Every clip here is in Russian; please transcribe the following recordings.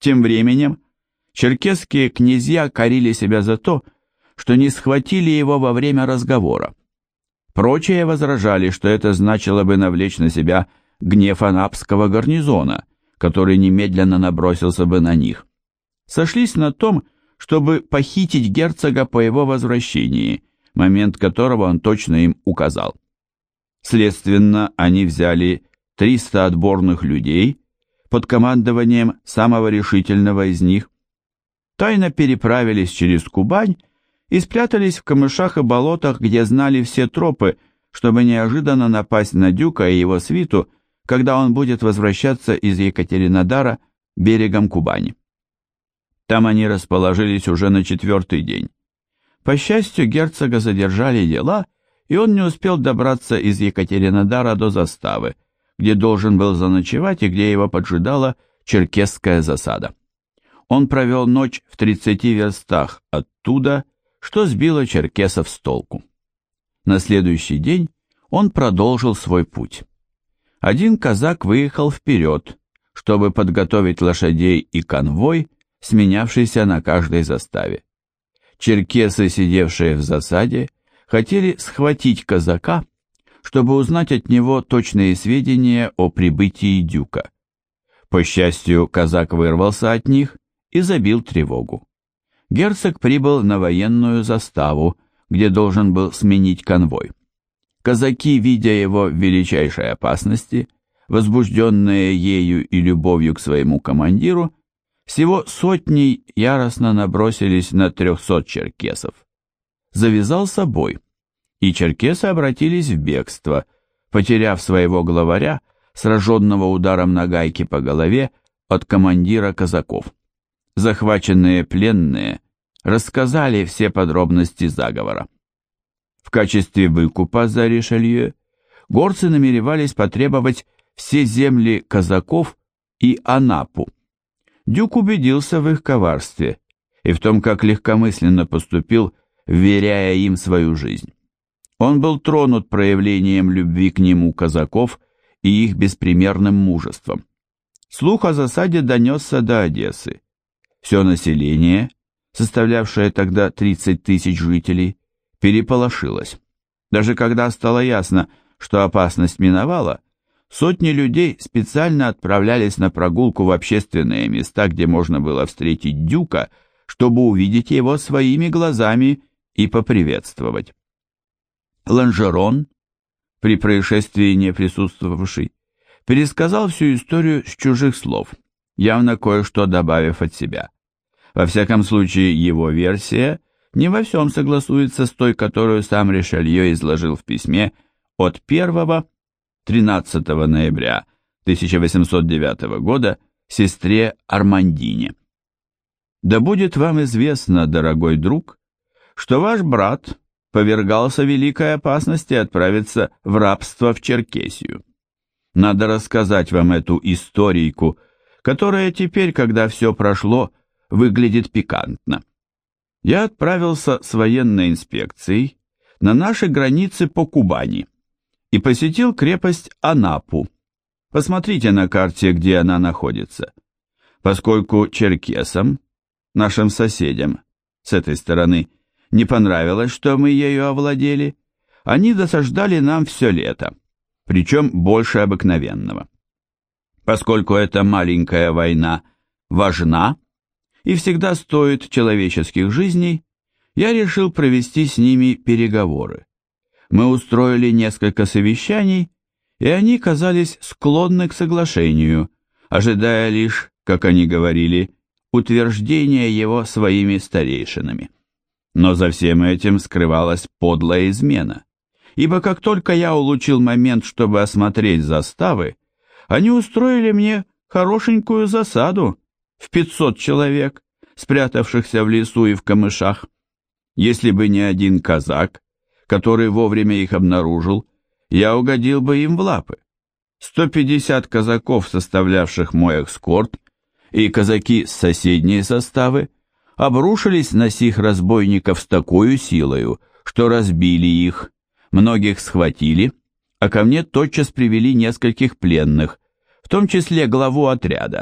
Тем временем черкесские князья корили себя за то, что не схватили его во время разговора. Прочие возражали, что это значило бы навлечь на себя гнев анапского гарнизона, который немедленно набросился бы на них. Сошлись на том, чтобы похитить герцога по его возвращении, момент которого он точно им указал. Следственно, они взяли 300 отборных людей под командованием самого решительного из них, тайно переправились через Кубань и спрятались в камышах и болотах, где знали все тропы, чтобы неожиданно напасть на Дюка и его свиту, когда он будет возвращаться из Екатеринодара берегом Кубани. Там они расположились уже на 4-й день. По счастью, герцога задержали дела, и он не успел добраться из Екатеринодара до заставы, где должен был заночевать и где его поджидала черкесская засада. Он провел ночь в 30 верстах оттуда, что сбило черкесов с толку. На следующий день он продолжил свой путь. Один казак выехал вперед, чтобы подготовить лошадей и конвой, сменявшийся на каждой заставе. Черкесы, сидевшие в засаде, хотели схватить казака, чтобы узнать от него точные сведения о прибытии Дюка. По счастью, казак вырвался от них и забил тревогу. Герцог прибыл на военную заставу, где должен был сменить конвой. Казаки, видя его в величайшей опасности, возбужденные ею и любовью к своему командиру, всего сотней яростно набросились на 300 черкесов. Завязался бой, и черкесы обратились в бегство, потеряв своего главаря, сраженного ударом нагайки по голове от командира казаков. Захваченные пленные рассказали все подробности заговора. В качестве выкупа за Ришелье горцы намеревались потребовать все земли казаков и Анапу. Дюк убедился в их коварстве и в том, как легкомысленно поступил, вверяя им свою жизнь. Он был тронут проявлением любви к нему казаков и их беспримерным мужеством. Слух о засаде донесся до Одессы. Все население, составлявшее тогда 30 тысяч жителей, переполошилось. Даже когда стало ясно, что опасность миновала, сотни людей специально отправлялись на прогулку в общественные места, где можно было встретить Дюка, чтобы увидеть его своими глазами и поприветствовать. Ланжерон, при происшествии не присутствовавший, пересказал всю историю с чужих слов, явно кое-что добавив от себя. Во всяком случае, его версия не во всем согласуется с той, которую сам Ришелье изложил в письме от 1-13 ноября 1809 года сестре Армандине. «Да будет вам известно, дорогой друг, что ваш брат повергался великой опасности отправиться в рабство в Черкесию. Надо рассказать вам эту историйку, которая теперь, когда все прошло, выглядит пикантно. Я отправился с военной инспекцией на наши границы по Кубани и посетил крепость Анапу. Посмотрите на карте, где она находится. Поскольку черкесам, нашим соседям, с этой стороны, не понравилось, что мы ею овладели, они досаждали нам все лето, причем больше обыкновенного. Поскольку эта маленькая война важна и всегда стоит человеческих жизней, я решил провести с ними переговоры. Мы устроили несколько совещаний, и они казались склонны к соглашению, ожидая лишь, как они говорили, утверждения его своими старейшинами. Но за всем этим скрывалась подлая измена, ибо как только я улучил момент, чтобы осмотреть заставы, они устроили мне хорошенькую засаду в 500 человек, спрятавшихся в лесу и в камышах. Если бы не один казак, который вовремя их обнаружил, я угодил бы им в лапы. 150 казаков, составлявших мой эскорт, и казаки с соседней заставы, обрушились на сих разбойников с такой силою, что разбили их, многих схватили, а ко мне тотчас привели нескольких пленных, в том числе главу отряда,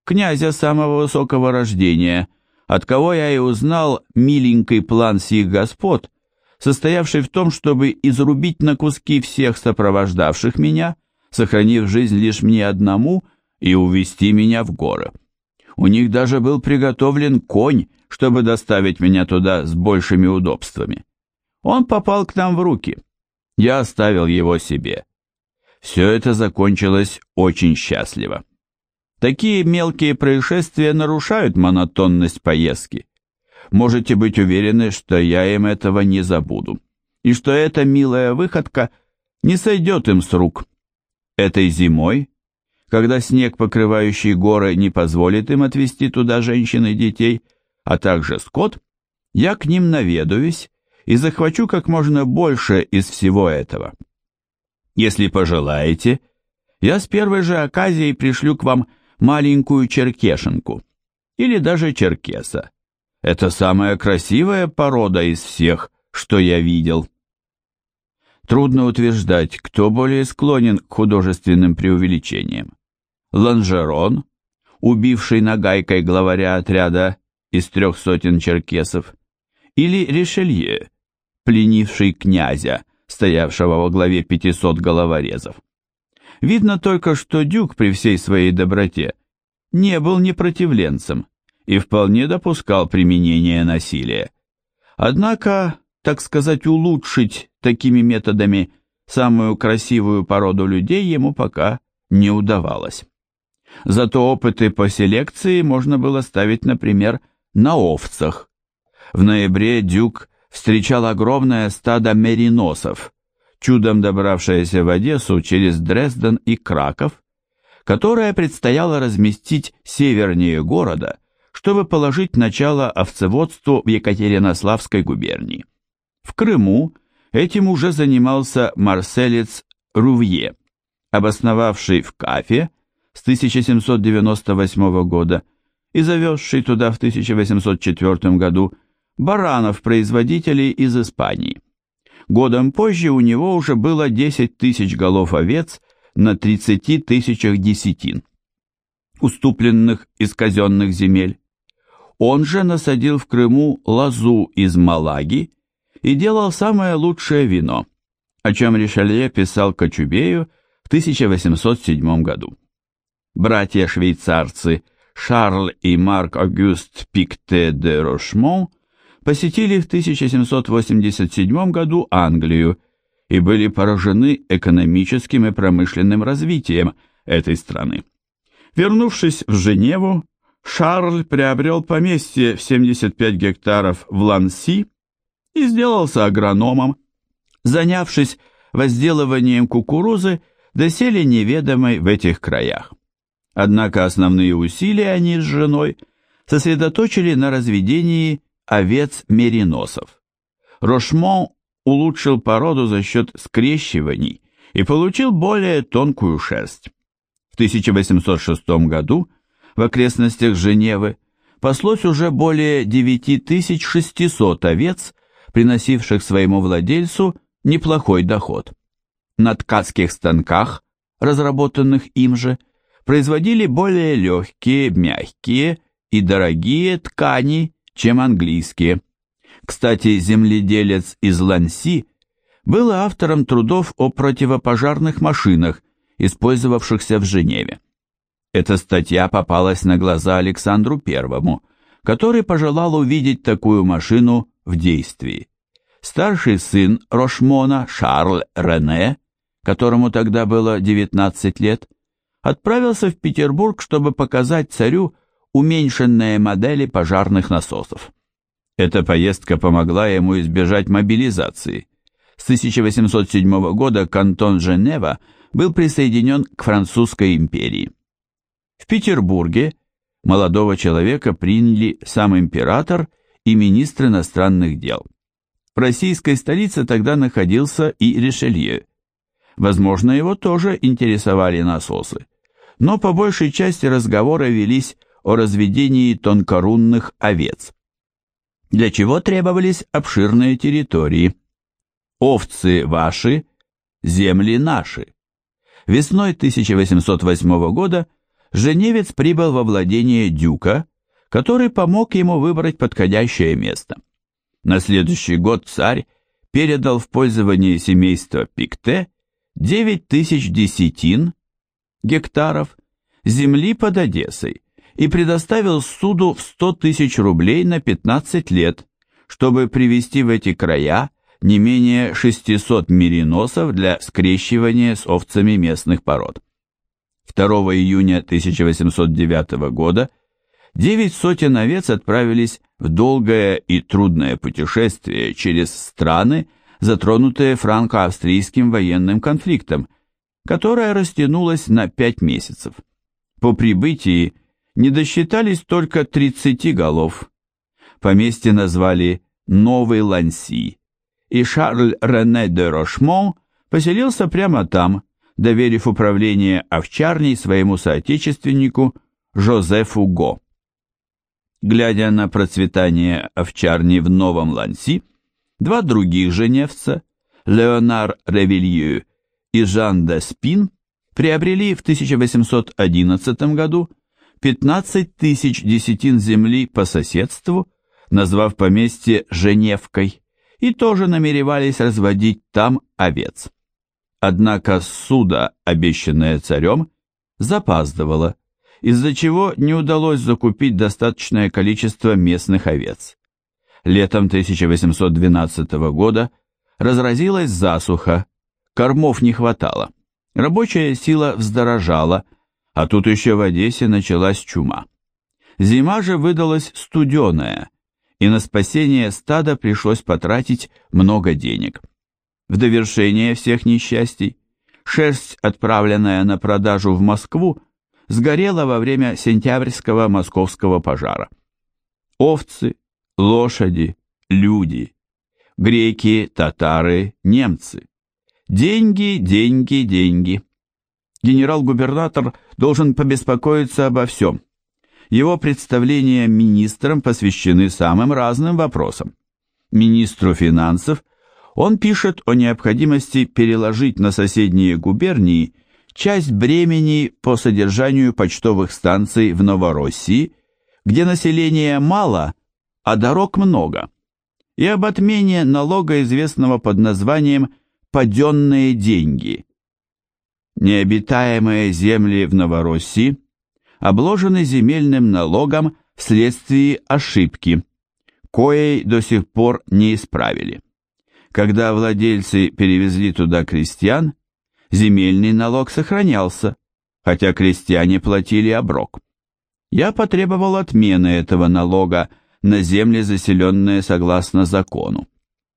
князя самого высокого рождения, от кого я и узнал миленький план сих господ, состоявший в том, чтобы изрубить на куски всех сопровождавших меня, сохранив жизнь лишь мне одному, и увести меня в горы. У них даже был приготовлен конь, чтобы доставить меня туда с большими удобствами. Он попал к нам в руки. Я оставил его себе. Все это закончилось очень счастливо. Такие мелкие происшествия нарушают монотонность поездки. Можете быть уверены, что я им этого не забуду, и что эта милая выходка не сойдет им с рук. Этой зимой, когда снег, покрывающий горы, не позволит им отвезти туда женщин и детей, а также скот, я к ним наведаюсь и захвачу как можно больше из всего этого. Если пожелаете, я с первой же оказией пришлю к вам маленькую черкешенку, или даже черкеса. Это самая красивая порода из всех, что я видел. Трудно утверждать, кто более склонен к художественным преувеличениям. Ланжерон, убивший нагайкой главаря отряда из 300 черкесов, или Ришелье, пленивший князя, стоявшего во главе 500 головорезов. Видно только, что Дюк при всей своей доброте не был непротивленцем и вполне допускал применение насилия. Однако, так сказать, улучшить такими методами самую красивую породу людей ему пока не удавалось. Зато опыты по селекции можно было ставить, например, на овцах. В ноябре Дюк встречал огромное стадо мериносов, чудом добравшееся в Одессу через Дрезден и Краков, которое предстояло разместить севернее города, чтобы положить начало овцеводству в Екатеринославской губернии. В Крыму этим уже занимался марселец Рувье, обосновавший в Кафе с 1798 года и завезший туда в 1804 году баранов-производителей из Испании. Годом позже у него уже было 10 тысяч голов овец на 30 тысячах десятин, уступленных из казенных земель. Он же насадил в Крыму лозу из Малаги и делал самое лучшее вино, о чем Ришелье писал Кочубею в 1807 году. Братья-швейцарцы Шарль и Марк-Огюст Пикте де Рошмон посетили в 1787 году Англию и были поражены экономическим и промышленным развитием этой страны. Вернувшись в Женеву, Шарль приобрел поместье в 75 гектаров в Ланси и сделался агрономом, занявшись возделыванием кукурузы доселе неведомой в этих краях. Однако основные усилия они с женой сосредоточили на разведении овец-мериносов. Рошмон улучшил породу за счет скрещиваний и получил более тонкую шерсть. В 1806 году в окрестностях Женевы паслось уже более 9600 овец, приносивших своему владельцу неплохой доход. На ткацких станках, разработанных им же, производили более легкие, мягкие и дорогие ткани, чем английские. Кстати, земледелец из Ланси был автором трудов о противопожарных машинах, использовавшихся в Женеве. Эта статья попалась на глаза Александру I, который пожелал увидеть такую машину в действии. Старший сын Рошмона, Шарль Рене, которому тогда было 19 лет, отправился в Петербург, чтобы показать царю уменьшенные модели пожарных насосов. Эта поездка помогла ему избежать мобилизации. С 1807 года кантон Женева был присоединен к Французской империи. В Петербурге молодого человека приняли сам император и министр иностранных дел. В российской столице тогда находился и Ришелье. Возможно, его тоже интересовали насосы, но по большей части разговоры велись о разведении тонкорунных овец, для чего требовались обширные территории. Овцы ваши, земли наши. Весной 1808 года Женевец прибыл во владение дюка, который помог ему выбрать подходящее место. На следующий год царь передал в пользование семейства Пикте 9000 десятин, гектаров, земли под Одессой и предоставил суду в 100 000 рублей на 15 лет, чтобы привести в эти края не менее 600 мериносов для скрещивания с овцами местных пород. 2 июня 1809 года 9 сотен овец отправились в долгое и трудное путешествие через страны, затронутые франко-австрийским военным конфликтом, которое растянулось на 5 месяцев. По прибытии не досчитались только 30 голов. Поместье назвали Новый Ланси, и Шарль-Рене де Рошмон поселился прямо там, доверив управление овчарней своему соотечественнику Жозефу Го. Глядя на процветание овчарни в Новом Ланси, два других женевца, Леонар Ревилью и Жан де Спин, приобрели в 1811 году 15 000 десятин земли по соседству, назвав поместье Женевкой, и тоже намеревались разводить там овец. Однако ссуда, обещанная царем, запаздывала, из-за чего не удалось закупить достаточное количество местных овец. Летом 1812 года разразилась засуха, кормов не хватало, рабочая сила вздорожала, а тут еще в Одессе началась чума. Зима же выдалась студеная, и на спасение стада пришлось потратить много денег. В довершение всех несчастий, шерсть, отправленная на продажу в Москву, сгорела во время сентябрьского московского пожара. Овцы, лошади, люди, греки, татары, немцы. Деньги, деньги, деньги. Генерал-губернатор должен побеспокоиться обо всем. Его представления министрам посвящены самым разным вопросам. Министру финансов он пишет о необходимости переложить на соседние губернии часть бремени по содержанию почтовых станций в Новороссии, где населения мало, а дорог много, и об отмене налога, известного под названием «паденные деньги». Необитаемые земли в Новороссии обложены земельным налогом вследствие ошибки, коей до сих пор не исправили. Когда владельцы перевезли туда крестьян, земельный налог сохранялся, хотя крестьяне платили оброк. Я потребовал отмены этого налога на земли, заселенные согласно закону.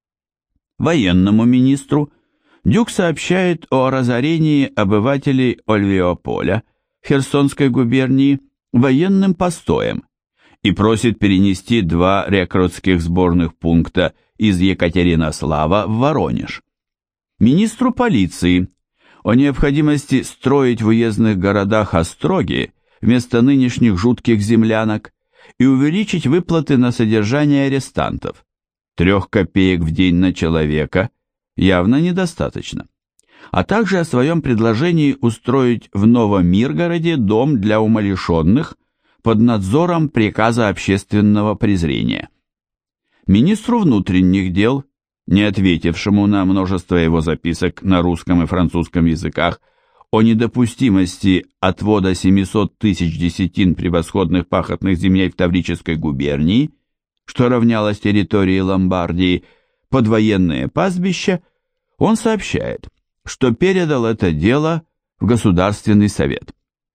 Военному министру Дюк сообщает о разорении обывателей Ольвеополя в Херсонской губернии военным постоем и просит перенести 2 рекрутских сборных пункта из Екатеринослава в Воронеж. Министру полиции о необходимости строить в уездных городах остроги вместо нынешних жутких землянок и увеличить выплаты на содержание арестантов. 3 копеек в день на человека явно недостаточно. А также о своем предложении устроить в Новом Миргороде дом для умалишенных под надзором приказа общественного презрения. Министру внутренних дел, не ответившему на множество его записок на русском и французском языках о недопустимости отвода 700 000 десятин превосходных пахотных земель в Таврической губернии, что равнялось территории Ломбардии, под военные пастбища, он сообщает, что передал это дело в Государственный совет.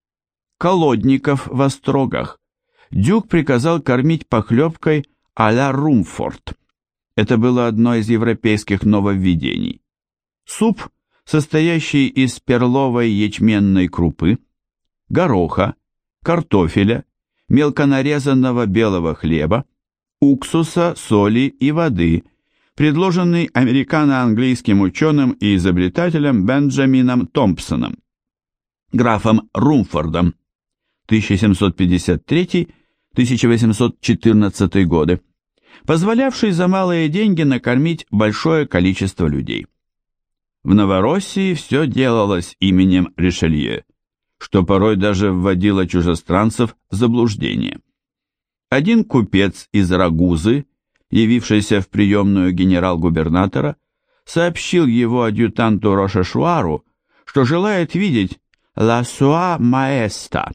Колодников в Острогах Дюк приказал кормить похлебкой а-ля Румфорд. Это было одно из европейских нововведений. Суп, состоящий из перловой ячменной крупы, гороха, картофеля, мелко нарезанного белого хлеба, уксуса, соли и воды, предложенный американо-английским ученым и изобретателем Бенджамином Томпсоном, графом Румфордом, 1753-1814 годы, позволявший за малые деньги накормить большое количество людей. В Новороссии все делалось именем Ришелье, что порой даже вводило чужестранцев в заблуждение. Один купец из Рагузы, явившийся в приемную генерал-губернатора, сообщил его адъютанту Рошешуару, что желает видеть «la sua maestà».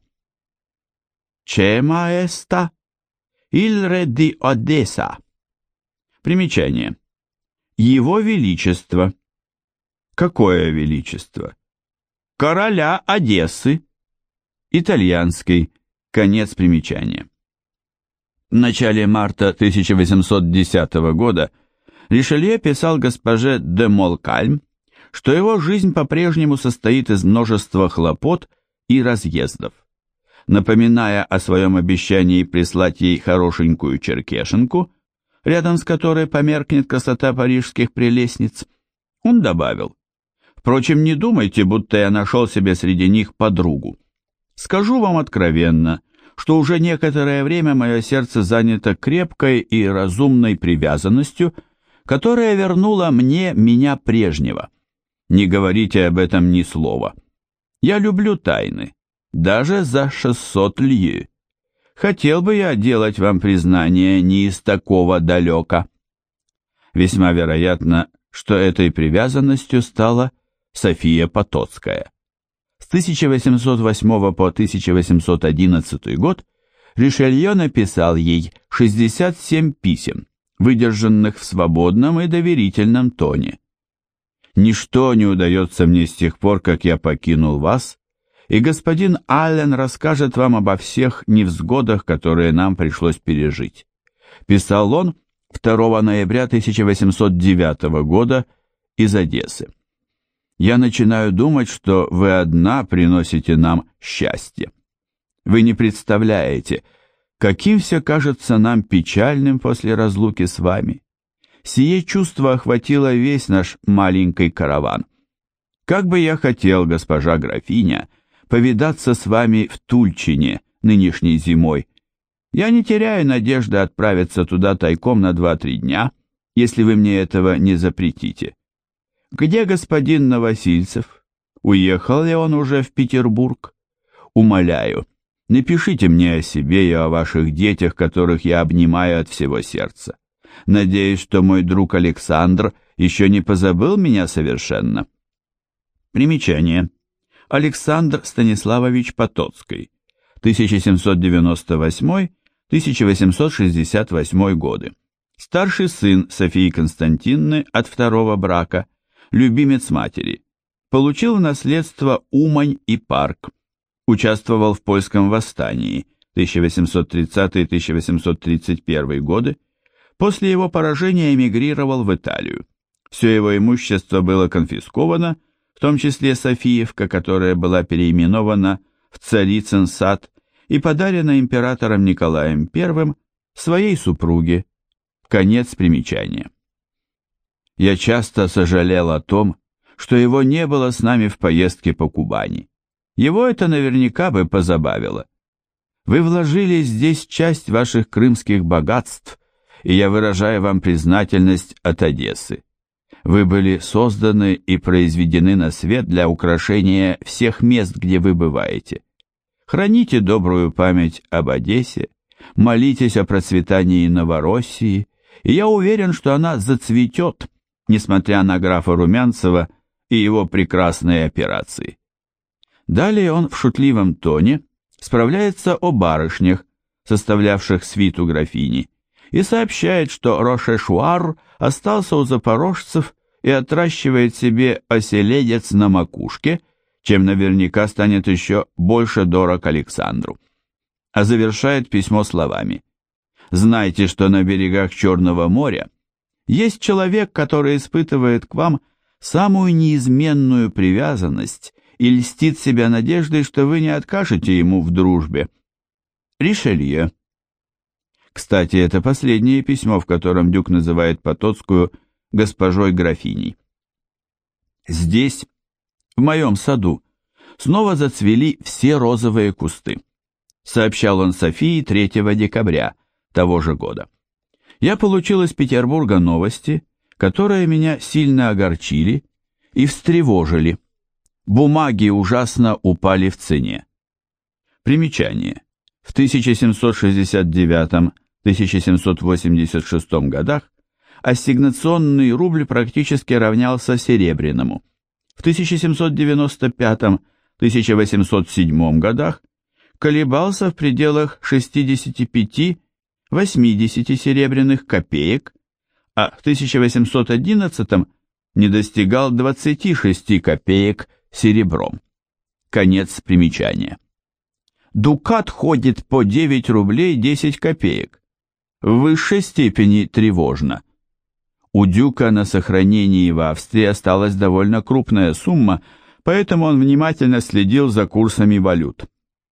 «Che maestà? Il re di Odessa». Примечание. Его Величество. Какое Величество? Короля Одессы. Итальянский. Конец примечания. В начале марта 1810 года Ришелье писал госпоже де Молкальм, что его жизнь по-прежнему состоит из множества хлопот и разъездов. Напоминая о своем обещании прислать ей хорошенькую черкешенку, рядом с которой померкнет красота парижских прелестниц, он добавил: «Впрочем, не думайте, будто я нашел себе среди них подругу. Скажу вам откровенно, что уже некоторое время мое сердце занято крепкой и разумной привязанностью, которая вернула мне меня прежнего. Не говорите об этом ни слова. Я люблю тайны, даже за 600 лье. Хотел бы я делать вам признание не из такого далека». Весьма вероятно, что этой привязанностью стала София Потоцкая. С 1808 по 1811 год Ришелье написал ей 67 писем, выдержанных в свободном и доверительном тоне. «Ничто не удается мне с тех пор, как я покинул вас, и господин Аллен расскажет вам обо всех невзгодах, которые нам пришлось пережить», писал он 2 ноября 1809 года из Одессы. «Я начинаю думать, что вы одна приносите нам счастье. Вы не представляете, каким все кажется нам печальным после разлуки с вами. Сие чувство охватило весь наш маленький караван. Как бы я хотел, госпожа графиня, повидаться с вами в Тульчине нынешней зимой. Я не теряю надежды отправиться туда тайком на 2-3 дня, если вы мне этого не запретите. Где господин Новосильцев? Уехал ли он уже в Петербург? Умоляю, напишите мне о себе и о ваших детях, которых я обнимаю от всего сердца. Надеюсь, что мой друг Александр еще не позабыл меня совершенно». Примечание. Александр Станиславович Потоцкий, 1798-1868 годы. Старший сын Софии Константиновны от второго брака, любимец матери. Получил в наследство Умань и Парк. Участвовал в польском восстании 1830-1831 годы. После его поражения эмигрировал в Италию. Все его имущество было конфисковано, в том числе Софиевка, которая была переименована в Царицын сад и подарена императором Николаем I своей супруге. Конец примечания. Я часто сожалел о том, что его не было с нами в поездке по Кубани. Его это наверняка бы позабавило. Вы вложили здесь часть ваших крымских богатств, и я выражаю вам признательность от Одессы. Вы были созданы и произведены на свет для украшения всех мест, где вы бываете. Храните добрую память об Одессе, молитесь о процветании Новороссии, и я уверен, что она зацветет, несмотря на графа Румянцева и его прекрасные операции. Далее он в шутливом тоне справляется о барышнях, составлявших свиту графини, и сообщает, что Рошешуар остался у запорожцев и отращивает себе оселедец на макушке, чем наверняка станет еще больше дорог Александру. А завершает письмо словами: «Знайте, что на берегах Черного моря есть человек, который испытывает к вам самую неизменную привязанность и льстит себя надеждой, что вы не откажете ему в дружбе. Ришелье». Кстати, это последнее письмо, в котором Дюк называет Потоцкую госпожой графиней. «Здесь, в моем саду, снова зацвели все розовые кусты», сообщал он Софии 3 декабря того же года. «Я получил из Петербурга новости, которые меня сильно огорчили и встревожили. Бумаги ужасно упали в цене. Примечание. В 1769-1786 годах ассигнационный рубль практически равнялся серебряному. В 1795-1807 годах колебался в пределах 65-80 серебряных копеек, а в 1811 не достигал 26 копеек серебром. Конец примечания. Дукат ходит по 9 рублей 10 копеек. В высшей степени тревожно. У Дюка на сохранении в Австрии осталась довольно крупная сумма, поэтому он внимательно следил за курсами валют.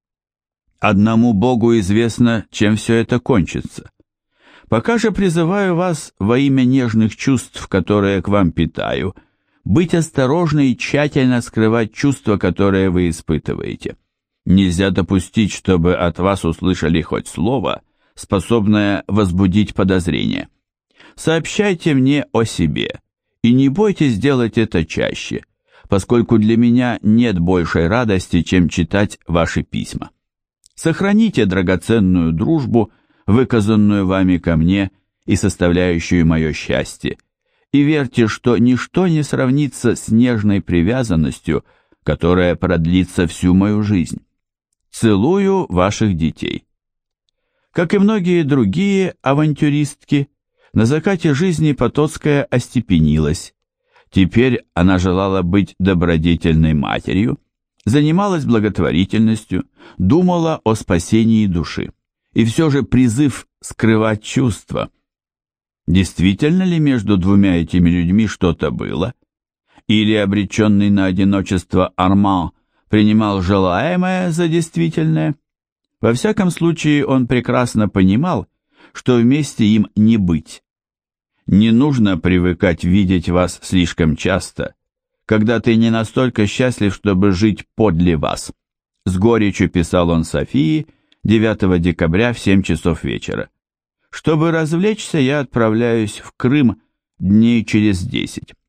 Одному Богу известно, чем все это кончится. Пока же призываю вас во имя нежных чувств, которые к вам питаю, быть осторожны и тщательно скрывать чувства, которые вы испытываете. Нельзя допустить, чтобы от вас услышали хоть слово, способное возбудить подозрение. Сообщайте мне о себе, и не бойтесь делать это чаще, поскольку для меня нет большей радости, чем читать ваши письма. Сохраните драгоценную дружбу, выказанную вами ко мне и составляющую мое счастье, и верьте, что ничто не сравнится с нежной привязанностью, которая продлится всю мою жизнь. Целую ваших детей. Как и многие другие авантюристки, на закате жизни Потоцкая остепенилась. Теперь она желала быть добродетельной матерью, занималась благотворительностью, думала о спасении души. И все же призыв скрывать чувства. Действительно ли между двумя этими людьми что-то было? Или обреченный на одиночество Арман принимал желаемое за действительное? Во всяком случае, он прекрасно понимал, что вместе им не быть. Не нужно привыкать видеть вас слишком часто, когда ты не настолько счастлив, чтобы жить подле вас. С горечью писал он Софии 9 декабря в 7 часов вечера. Чтобы развлечься, я отправляюсь в Крым дней через 10.